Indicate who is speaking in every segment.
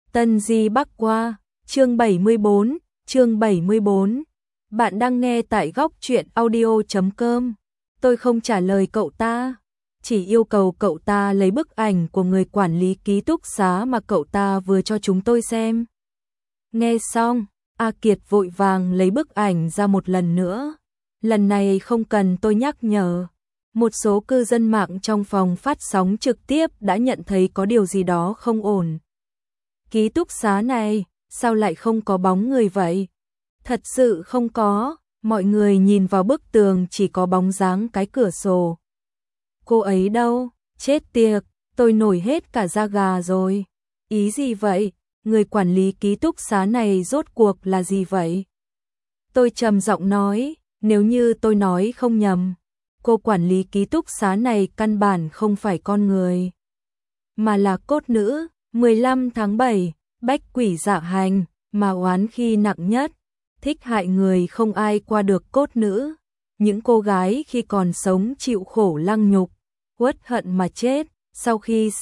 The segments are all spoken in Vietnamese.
Speaker 1: Tân Di Bắc Qua, chương 74, chương 74. Bạn đang nghe tại góc truyện audio.com. Tôi không trả lời cậu ta, chỉ yêu cầu cậu ta lấy bức ảnh của người quản lý ký túc xá mà cậu ta vừa cho chúng tôi xem. Nghe xong, A Kiệt vội vàng lấy bức ảnh ra một lần nữa. Lần này không cần tôi nhắc nhở. Một số cư dân mạng trong phòng phát sóng trực tiếp đã nhận thấy có điều gì đó không ổn. Ký túc xá này, sao lại không có bóng người vậy? Thật sự không có, mọi người nhìn vào bức tường chỉ có bóng dáng cái cửa sổ. Cô ấy đâu? Chết tiệt, tôi nổi hết cả da gà rồi. Ý gì vậy? Người quản lý ký túc xá này rốt cuộc là gì vậy? Tôi trầm giọng nói, nếu như tôi nói không nhầm, cô quản lý ký túc xá này căn bản không phải con người, mà là cốt nữ. 15 tháng 7, bách quỷ dạ hành, mà oán khi nặng nhất, thích hại người không ai qua được cốt nữ. Những cô gái khi còn sống chịu khổ lăng nhục, uất hận mà chết, sau khi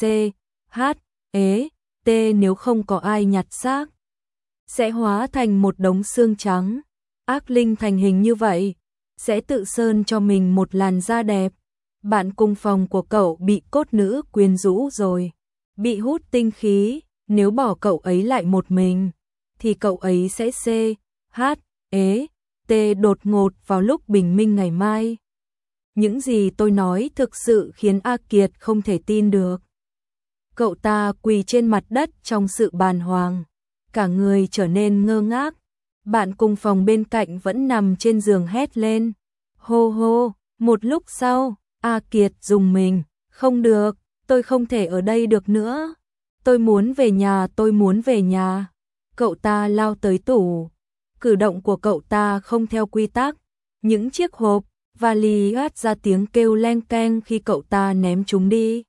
Speaker 1: T nếu không có ai nhặt xác, sẽ hóa thành một đống xương trắng. Ác linh thành hình như vậy, sẽ tự sơn cho mình một làn da đẹp. Bạn cùng phòng của cậu bị cốt nữ quyến rũ rồi, bị hút tinh khí, nếu bỏ cậu ấy lại một mình, thì cậu ấy sẽ đột ngột vào lúc bình minh ngày mai. Những gì tôi nói thực sự khiến A Kiệt không thể tin được. Cậu ta quỳ trên mặt đất trong sự bàng hoàng, cả người trở nên ngơ ngác. Bạn cùng phòng bên cạnh vẫn nằm trên giường hét lên. Hô hô, một lúc sau, A Kiệt rùng mình, không được, tôi không thể ở đây được nữa. Tôi muốn về nhà, tôi muốn về nhà. Cậu ta lao tới tủ. Cử động của cậu ta không theo quy tắc. Những chiếc hộp, vali phát ra tiếng kêu leng keng khi cậu ta ném chúng đi.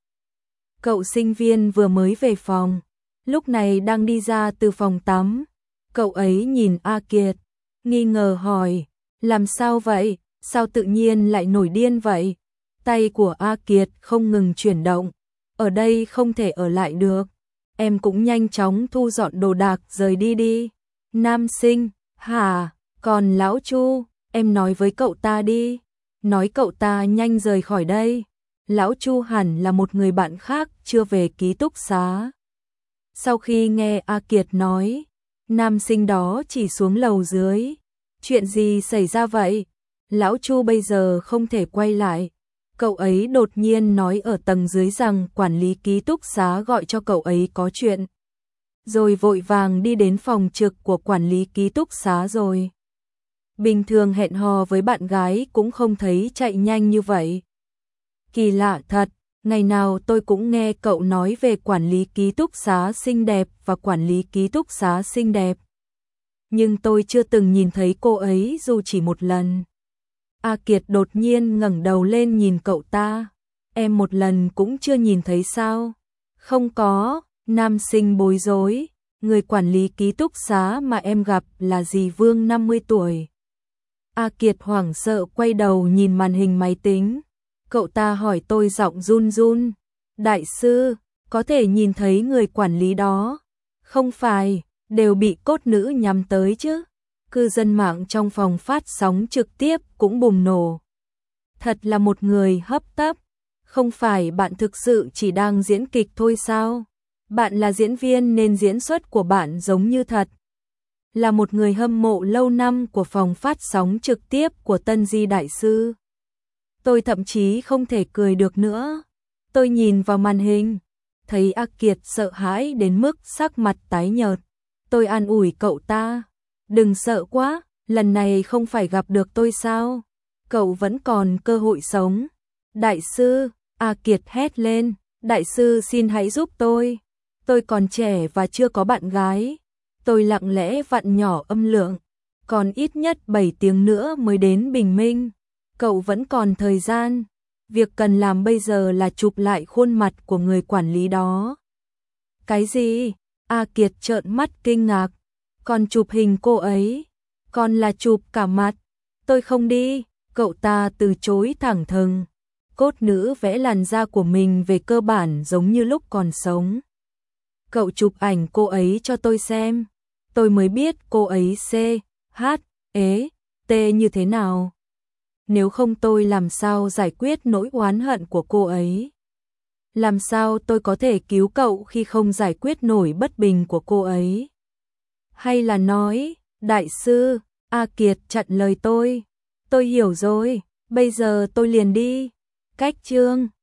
Speaker 1: Cậu sinh viên vừa mới về phòng, lúc này đang đi ra từ phòng tắm. Cậu ấy nhìn A Kiệt, nghi ngờ hỏi, làm sao vậy, sao tự nhiên lại nổi điên vậy? Tay của A Kiệt không ngừng chuyển động, ở đây không thể ở lại được, em cũng nhanh chóng thu dọn đồ đạc rời đi đi. Nam sinh, hả, còn lão Chu, em nói với cậu ta đi, nói cậu ta nhanh rời khỏi đây. Lão Chu hẳn là một người bạn khác chưa về ký túc xá. Sau khi nghe A Kiệt nói, nam sinh đó chỉ xuống lầu dưới. Chuyện gì xảy ra vậy? Lão Chu bây giờ không thể quay lại. Cậu ấy đột nhiên nói ở tầng dưới rằng quản lý ký túc xá gọi cho cậu ấy có chuyện, rồi vội vàng đi đến phòng trực của quản lý ký túc xá rồi. Bình thường hẹn hò với bạn gái cũng không thấy chạy nhanh như vậy. Kỳ lạ thật, ngày nào tôi cũng nghe cậu nói về quản lý ký túc xá xinh đẹp và quản lý ký túc xá xinh đẹp, nhưng tôi chưa từng nhìn thấy cô ấy dù chỉ một lần. A Kiệt đột nhiên ngẩng đầu lên nhìn cậu ta. Em một lần cũng chưa nhìn thấy sao? Không có, nam sinh bối rối. Người quản lý ký túc xá mà em gặp là dì Vương 50 tuổi. A Kiệt hoảng sợ quay đầu nhìn màn hình máy tính. Cậu ta hỏi tôi giọng run run. Đại sư, có thể nhìn thấy người quản lý đó? Không phải, đều bị cốt nữ nhắm tới chứ. Cư dân mạng trong phòng phát sóng trực tiếp cũng bùng nổ. Thật là một người hấp tấp. Không phải bạn thực sự chỉ đang diễn kịch thôi sao? Bạn là diễn viên nên diễn xuất của bạn giống như thật. Là một người hâm mộ lâu năm của phòng phát sóng trực tiếp của Tân Di Đại Sư, tôi thậm chí không thể cười được nữa. Tôi nhìn vào màn hình, thấy A Kiệt sợ hãi đến mức sắc mặt tái nhợt. Tôi an ủi cậu ta, đừng sợ quá, lần này không phải gặp được tôi sao? Cậu vẫn còn cơ hội sống. Đại sư, A Kiệt hét lên, đại sư xin hãy giúp tôi còn trẻ và chưa có bạn gái. Tôi lặng lẽ vặn nhỏ âm lượng, còn ít nhất 7 tiếng nữa mới đến bình minh. Cậu vẫn còn thời gian, việc cần làm bây giờ là chụp lại khuôn mặt của người quản lý đó. Cái gì? A Kiệt trợn mắt kinh ngạc. Còn chụp hình cô ấy? Còn là chụp cả mặt? Tôi không đi, cậu ta từ chối thẳng thừng. Cốt nữ vẽ làn da của mình về cơ bản giống như lúc còn sống. Cậu chụp ảnh cô ấy cho tôi xem. Tôi mới biết cô ấy CHT như thế nào. Nếu không tôi làm sao giải quyết nỗi oán hận của cô ấy? Làm sao tôi có thể cứu cậu khi không giải quyết nổi bất bình của cô ấy? Hay là nói, đại sư, A Kiệt chặn lời tôi hiểu rồi, bây giờ tôi liền đi. Cách chương